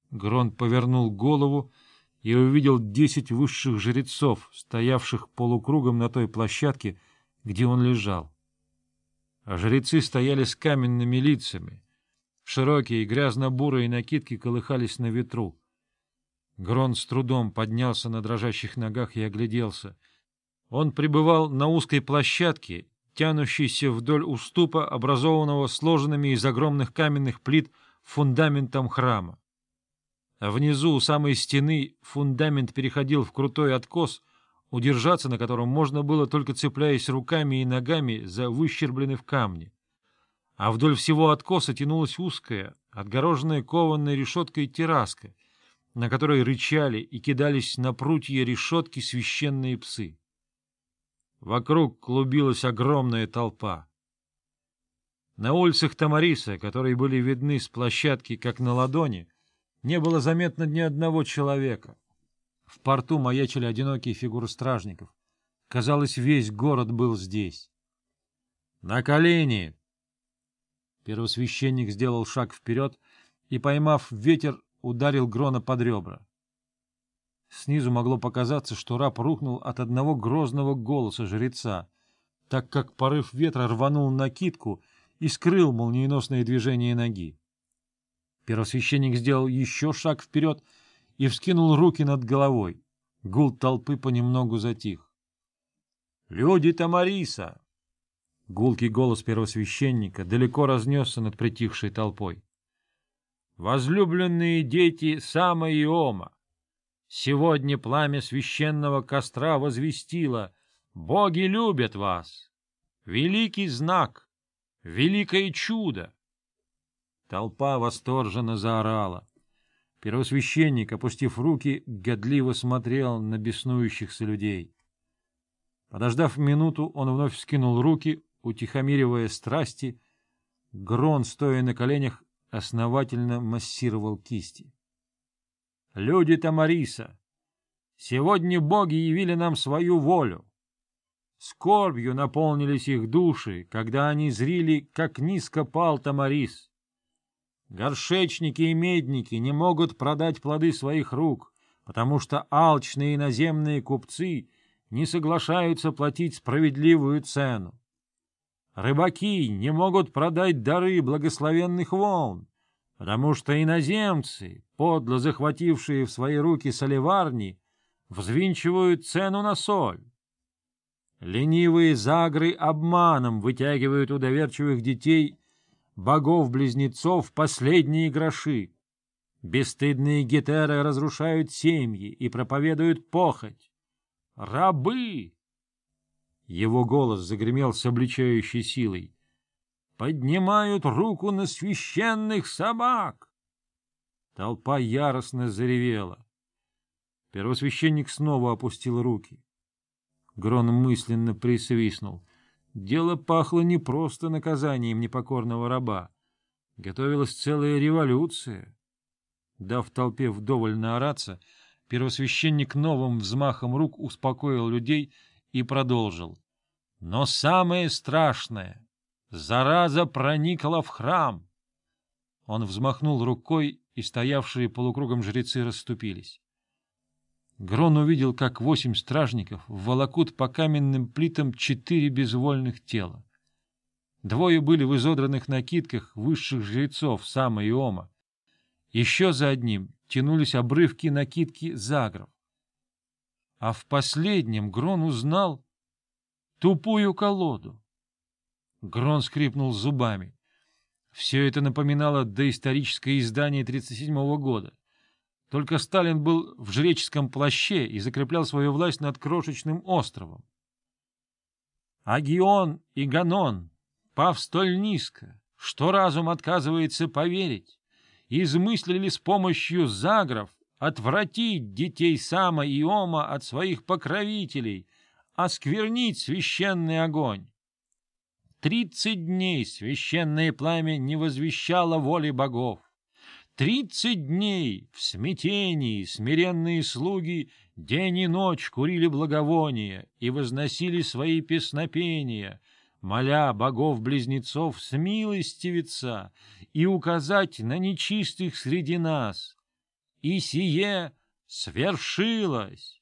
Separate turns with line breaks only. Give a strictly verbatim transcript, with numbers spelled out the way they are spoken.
Грон повернул голову и увидел десять высших жрецов, стоявших полукругом на той площадке, где он лежал. А жрецы стояли с каменными лицами. Широкие грязно-бурые накидки колыхались на ветру. Грон с трудом поднялся на дрожащих ногах и огляделся. Он пребывал на узкой площадке, тянущейся вдоль уступа, образованного сложенными из огромных каменных плит фундаментом храма. А внизу, у самой стены, фундамент переходил в крутой откос, удержаться на котором можно было, только цепляясь руками и ногами за выщербленный в камне. А вдоль всего откоса тянулась узкая, отгороженная кованой решеткой терраска, на которой рычали и кидались на прутья решетки священные псы. Вокруг клубилась огромная толпа. На улицах Тамариса, которые были видны с площадки как на ладони, не было заметно ни одного человека. В порту маячили одинокие фигуры стражников. Казалось, весь город был здесь. — На колени! Первосвященник сделал шаг вперед и, поймав ветер, ударил Грона под ребра. Снизу могло показаться, что раб рухнул от одного грозного голоса жреца, так как порыв ветра рванул накидку и скрыл молниеносное движение ноги. Первосвященник сделал еще шаг вперед и вскинул руки над головой. Гул толпы понемногу затих. — Люди Тамариса! Гулкий голос первосвященника далеко разнесся над притихшей толпой. — Возлюбленные дети Сама и Ома! Сегодня пламя священного костра возвестило: боги любят вас! Великий знак! Великое чудо! Толпа восторженно заорала. Первосвященник, опустив руки, годливо смотрел на беснующихся людей. Подождав минуту, он вновь вскинул руки, утихомиривая страсти. Грон, стоя на коленях, основательно массировал кисти. — Люди Тамариса! Сегодня боги явили нам свою волю. Скорбью наполнились их души, когда они зрили, как низко пал Тамарис. Горшечники и медники не могут продать плоды своих рук, потому что алчные иноземные купцы не соглашаются платить справедливую цену. Рыбаки не могут продать дары благословенных волн, потому что иноземцы, подло захватившие в свои руки солеварни, взвинчивают цену на соль. Ленивые загры обманом вытягивают у доверчивых детей богов-близнецов последние гроши. Бесстыдные гетеры разрушают семьи и проповедуют похоть. Рабы! Его голос загремел с обличающей силой. Поднимают руку на священных собак! Толпа яростно заревела. Первосвященник снова опустил руки. Грон мысленно присвистнул. Дело пахло не просто наказанием непокорного раба. Готовилась целая революция. Дав толпе вдоволь наораться, первосвященник новым взмахом рук успокоил людей и продолжил. Но самое страшное — зараза проникла в храм. Он взмахнул рукой, и стоявшие полукругом жрецы расступились. Грон увидел, как восемь стражников волокут по каменным плитам четыре безвольных тела. Двое были в изодранных накидках высших жрецов Сама и Ома. Еще за одним тянулись обрывки накидки загров. А в последнем Грон узнал тупую колоду. Грон скрипнул зубами. Все это напоминало доисторическое издание тридцать седьмого года. Только Сталин был в жреческом плаще и закреплял свою власть над крошечным островом. Агион и Ганон, пав столь низко, что разум отказывается поверить, измыслили с помощью загров отвратить детей Сама и Ома от своих покровителей, осквернить священный огонь. Тридцать дней священное пламя не возвещало воли богов. Тридцать дней в смятении смиренные слуги день и ночь курили благовония и возносили свои песнопения, моля богов-близнецов смилостивиться и указать на нечистых среди нас. и сие свершилось.